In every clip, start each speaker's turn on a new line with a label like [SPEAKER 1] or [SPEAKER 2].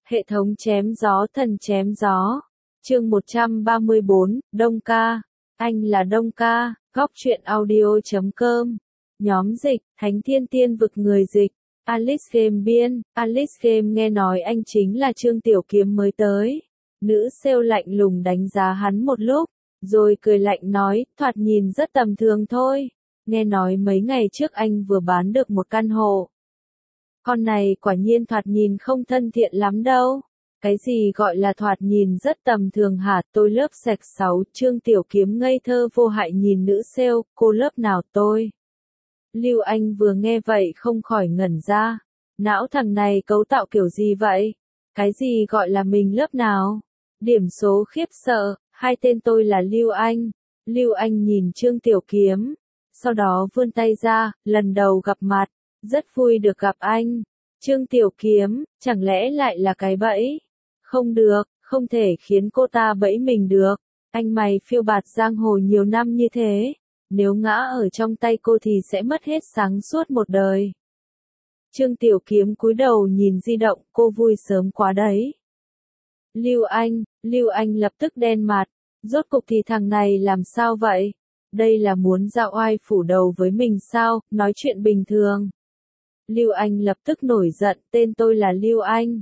[SPEAKER 1] Hệ thống chém gió thần chém gió. Chương 134, Đông Ca. Anh là Đông Ca, góc truyện audio.com. Nhóm dịch, Thánh Thiên Tiên vực người dịch. Alice Game biên, Alice Game nghe nói anh chính là Trương Tiểu Kiếm mới tới. Nữ sale lạnh lùng đánh giá hắn một lúc, rồi cười lạnh nói, thoạt nhìn rất tầm thường thôi. Nghe nói mấy ngày trước anh vừa bán được một căn hộ. Con này quả nhiên thoạt nhìn không thân thiện lắm đâu. Cái gì gọi là thoạt nhìn rất tầm thường hả? Tôi lớp sạch 6, Trương Tiểu Kiếm ngây thơ vô hại nhìn nữ sale, cô lớp nào tôi? Lưu Anh vừa nghe vậy không khỏi ngẩn ra. Não thằng này cấu tạo kiểu gì vậy? Cái gì gọi là mình lớp nào? Điểm số khiếp sợ, hai tên tôi là Lưu Anh. Lưu Anh nhìn Trương Tiểu Kiếm, sau đó vươn tay ra, lần đầu gặp mặt, rất vui được gặp anh. Trương Tiểu Kiếm, chẳng lẽ lại là cái bẫy? Không được, không thể khiến cô ta bẫy mình được. Anh mày phiêu bạt giang hồ nhiều năm như thế, nếu ngã ở trong tay cô thì sẽ mất hết sáng suốt một đời. Trương Tiểu Kiếm cúi đầu nhìn di động, cô vui sớm quá đấy. Lưu Anh lập tức đen mặt, rốt cục thì thằng này làm sao vậy? Đây là muốn ra oai phủ đầu với mình sao, nói chuyện bình thường. Lưu Anh lập tức nổi giận, tên tôi là Lưu Anh.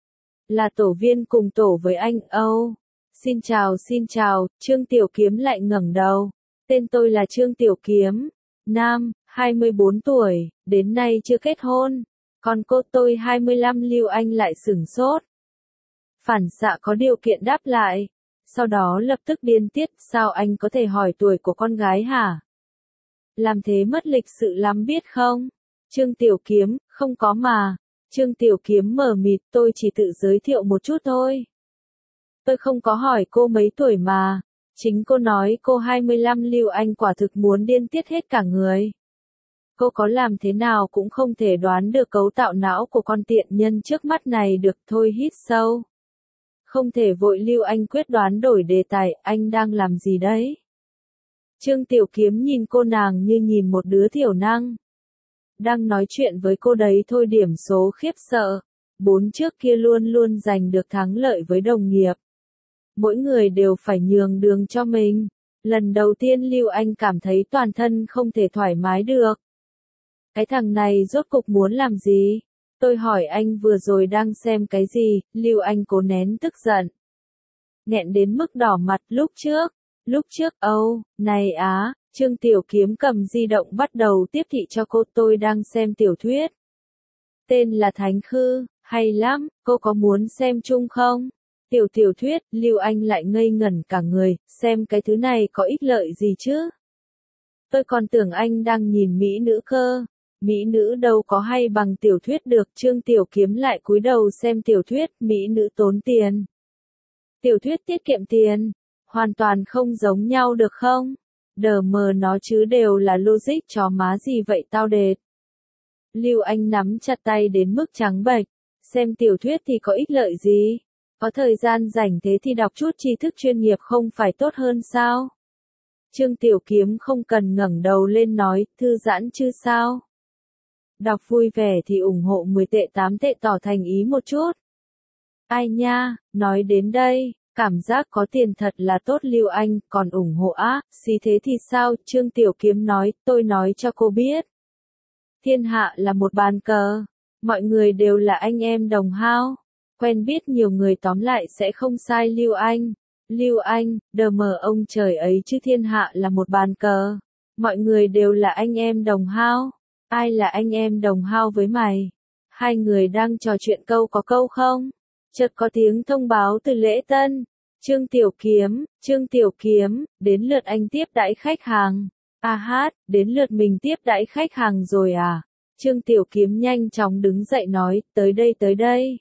[SPEAKER 1] Là tổ viên cùng tổ với anh, Xin chào, Trương Tiểu Kiếm lại ngẩng đầu. Tên tôi là Trương Tiểu Kiếm, nam, 24 tuổi, đến nay chưa kết hôn. Còn cô tôi 25. Lưu Anh lại sửng sốt. Phản xạ có điều kiện đáp lại. Sau đó lập tức điên tiết, sao anh có thể hỏi tuổi của con gái hả? Làm thế mất lịch sự lắm biết không? Trương Tiểu Kiếm, không có mà. Trương Tiểu Kiếm mờ mịt, tôi chỉ tự giới thiệu một chút thôi. Tôi không có hỏi cô mấy tuổi mà. Chính cô nói cô 25. Lưu Anh quả thực muốn điên tiết hết cả người. Cô có làm thế nào cũng không thể đoán được cấu tạo não của con tiện nhân trước mắt này được, thôi hít sâu. Không thể vội. Lưu Anh quyết đoán đổi đề tài, anh đang làm gì đấy? Trương Tiểu Kiếm nhìn cô nàng như nhìn một đứa thiểu năng. Đang nói chuyện với cô đấy thôi. Điểm số khiếp sợ. 4 trước kia luôn luôn giành được thắng lợi với đồng nghiệp. Mỗi người đều phải nhường đường cho mình. Lần đầu tiên Lưu Anh cảm thấy toàn thân không thể thoải mái được. Cái thằng này rốt cục muốn làm gì? Tôi hỏi anh vừa rồi đang xem cái gì? Lưu Anh cố nén tức giận, nghẹn đến mức đỏ mặt. Lúc trước, này á. Trương Tiểu Kiếm cầm di động bắt đầu tiếp thị cho cô. Tôi đang xem tiểu thuyết. Tên là Thánh Khư, hay lắm, cô có muốn xem chung không? Tiểu thuyết. Lưu Anh lại ngây ngẩn cả người, xem cái thứ này có ích lợi gì chứ? Tôi còn tưởng anh đang nhìn mỹ nữ cơ. Mỹ nữ đâu có hay bằng tiểu thuyết được. Trương Tiểu Kiếm lại cúi đầu xem tiểu thuyết. Mỹ nữ tốn tiền, tiểu thuyết tiết kiệm tiền, hoàn toàn không giống nhau được không? Đờ mờ nó chứ, đều là logic chó má gì vậy tao đệt. Lưu Anh nắm chặt tay đến mức trắng bệch. Xem tiểu thuyết thì có ích lợi gì? Có thời gian rảnh thế thì đọc chút tri thức chuyên nghiệp không phải tốt hơn sao? Trương Tiểu Kiếm không cần ngẩng đầu lên nói, thư giãn chứ sao? Đọc vui vẻ thì ủng hộ 10 tệ 8 tệ tỏ thành ý một chút. Ai nha, nói đến đây, cảm giác có tiền thật là tốt. Lưu Anh, còn ủng hộ á, xí thế thì sao? Trương Tiểu Kiếm nói, tôi nói cho cô biết. Thiên hạ là một bàn cờ, mọi người đều là anh em đồng hao. Quen biết nhiều người tóm lại sẽ không sai. Lưu Anh, đờ mờ ông trời ấy chứ, thiên hạ là một bàn cờ, mọi người đều là anh em đồng hao. Ai là anh em đồng hao với mày? Hai người đang trò chuyện câu có câu không? Chợt có tiếng thông báo từ lễ tân. Trương Tiểu Kiếm, đến lượt anh tiếp đãi khách hàng. Đến lượt mình tiếp đãi khách hàng rồi à? Trương Tiểu Kiếm nhanh chóng đứng dậy nói, tới đây.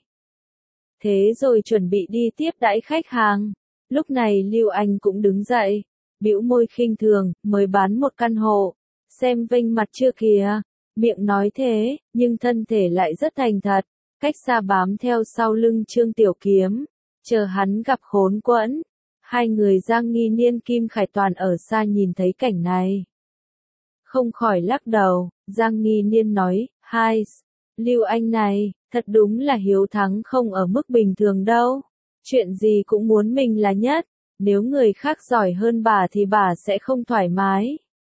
[SPEAKER 1] Thế rồi chuẩn bị đi tiếp đãi khách hàng. Lúc này Lưu Anh cũng đứng dậy, bĩu môi khinh thường, mới bán một căn hộ. Xem vênh mặt chưa kìa. Miệng nói thế, nhưng thân thể lại rất thành thật, cách xa bám theo sau lưng Trương Tiểu Kiếm, chờ hắn gặp khốn quẫn. Hai người Giang Nghi Niên Kim Khải Toàn ở xa nhìn thấy cảnh này, không khỏi lắc đầu. Giang Nghi Niên nói, Lưu Anh này, Thật đúng là hiếu thắng không ở mức bình thường đâu. Chuyện gì cũng muốn mình là nhất. Nếu người khác giỏi hơn bà thì bà sẽ không thoải mái.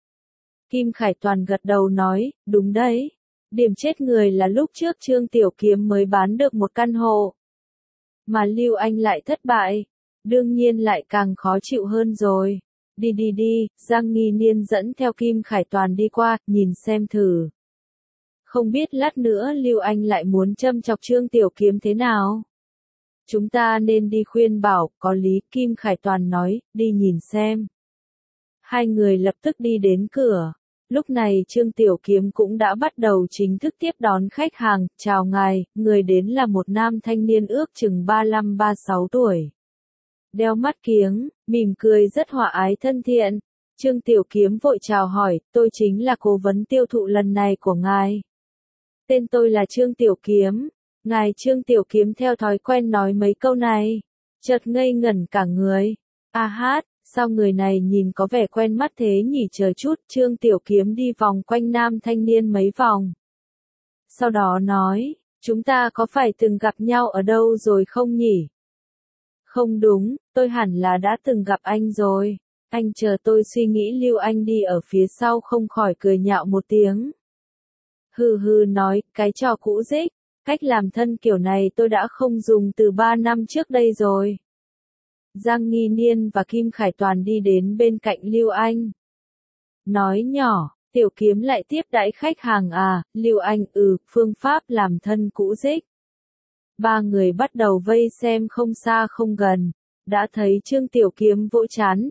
[SPEAKER 1] Kim Khải Toàn gật đầu nói, đúng đấy. Điểm chết người là lúc trước Trương Tiểu Kiếm mới bán được một căn hộ. Mà Lưu Anh lại thất bại. Đương nhiên lại càng khó chịu hơn rồi. Đi đi đi, Giang Nghi Niên dẫn theo Kim Khải Toàn đi qua, nhìn xem thử. Không biết lát nữa Lưu Anh lại muốn châm chọc Trương Tiểu Kiếm thế nào? Chúng ta nên đi khuyên bảo, có lý, Kim Khải Toàn nói, đi nhìn xem. Hai người lập tức đi đến cửa. Lúc này Trương Tiểu Kiếm cũng đã bắt đầu chính thức tiếp đón khách hàng, chào ngài, người đến là một nam thanh niên ước chừng 35-36 tuổi. Đeo mắt kiếng, mỉm cười rất hòa ái thân thiện. Trương Tiểu Kiếm vội chào hỏi, tôi chính là cố vấn tiêu thụ lần này của ngài. Tên tôi là Trương Tiểu Kiếm. Ngài Trương Tiểu Kiếm theo thói quen nói mấy câu này. Chợt ngây ngẩn cả người. A hát, sao người này nhìn có vẻ quen mắt thế nhỉ, chờ chút. Trương Tiểu Kiếm đi vòng quanh nam thanh niên mấy vòng. Sau đó nói, chúng ta có phải từng gặp nhau ở đâu rồi không nhỉ? Không đúng, tôi hẳn là đã từng gặp anh rồi. Anh chờ tôi suy nghĩ. Lưu Anh đi ở phía sau không khỏi cười nhạo một tiếng. Hừ hừ nói, cái trò cũ rích, cách làm thân kiểu này tôi đã không dùng từ 3 năm trước đây rồi. Giang Nghi Niên và Kim Khải Toàn đi đến bên cạnh Lưu Anh. Nói nhỏ, Tiểu Kiếm lại tiếp đãi khách hàng à, Lưu Anh, phương pháp làm thân cũ rích. Ba người bắt đầu vây xem không xa không gần, đã thấy Trương Tiểu Kiếm vỗ chán,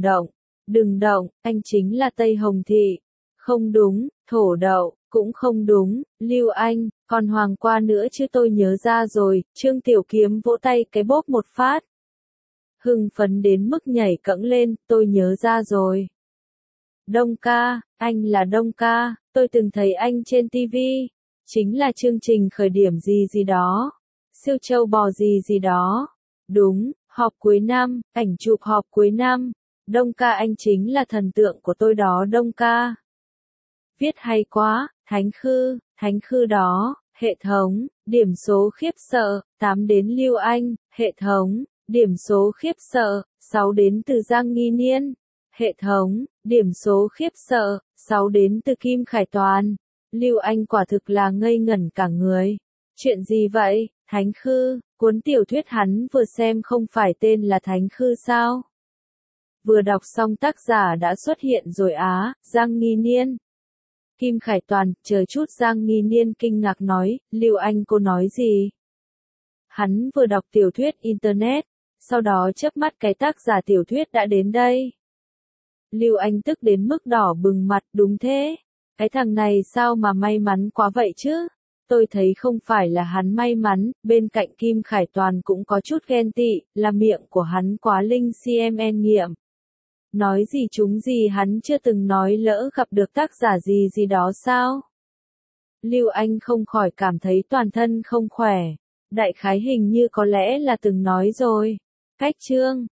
[SPEAKER 1] đừng động, anh chính là Tây Hồng Thị. Không đúng, Thổ Đậu, cũng không đúng, Lưu Anh, còn Hoàng qua nữa chứ tôi nhớ ra rồi, Trương Tiểu Kiếm vỗ tay cái bốp một phát. Hưng phấn đến mức nhảy cẫng lên, tôi nhớ ra rồi. Đông ca, anh là Đông ca, tôi từng thấy anh trên TV, chính là chương trình khởi điểm gì gì đó, siêu châu bò gì gì đó. Đúng, họp cuối năm, ảnh chụp họp cuối năm, Đông ca anh chính là thần tượng của tôi đó Đông ca. Viết hay quá, thánh khư đó, hệ thống, điểm số khiếp sợ, 8 đến Lưu Anh, hệ thống, điểm số khiếp sợ, 6 đến từ Giang Nghi Niên, hệ thống, điểm số khiếp sợ, 6 đến từ Kim Khải Toàn. Lưu Anh quả thực là ngây ngẩn cả người. Chuyện gì vậy, Thánh Khư, cuốn tiểu thuyết hắn vừa xem không phải tên là Thánh Khư sao? Vừa đọc xong tác giả đã xuất hiện rồi á, Giang Nghi Niên. Kim Khải Toàn, chờ chút, Giang Nghi Niên kinh ngạc nói, Lưu Anh cô nói gì? Hắn vừa đọc tiểu thuyết Internet, sau đó chớp mắt cái tác giả tiểu thuyết đã đến đây. Lưu Anh tức đến mức đỏ bừng mặt, đúng thế. Cái thằng này sao mà may mắn quá vậy chứ? Tôi thấy không phải là hắn may mắn, bên cạnh Kim Khải Toàn cũng có chút ghen tị, là miệng của hắn quá linh CMN nghiệm. Nói gì chúng gì hắn chưa từng nói, lỡ gặp được tác giả gì gì đó sao? Lưu Anh không khỏi cảm thấy toàn thân không khỏe. Đại khái hình như có lẽ là từng nói rồi. Cách chương